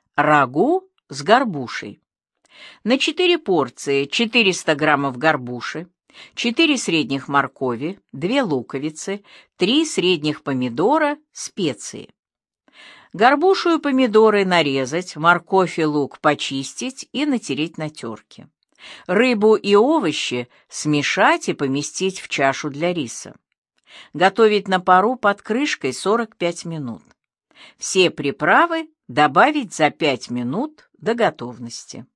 Рагу с горбушей. На 4 порции 400 граммов горбуши, 4 средних моркови, 2 луковицы, 3 средних помидора, специи. Горбушу и помидоры нарезать, морковь и лук почистить и натереть на терке. Рыбу и овощи смешать и поместить в чашу для риса. Готовить на пару под крышкой 45 минут. Все приправы добавить за 5 минут до готовности.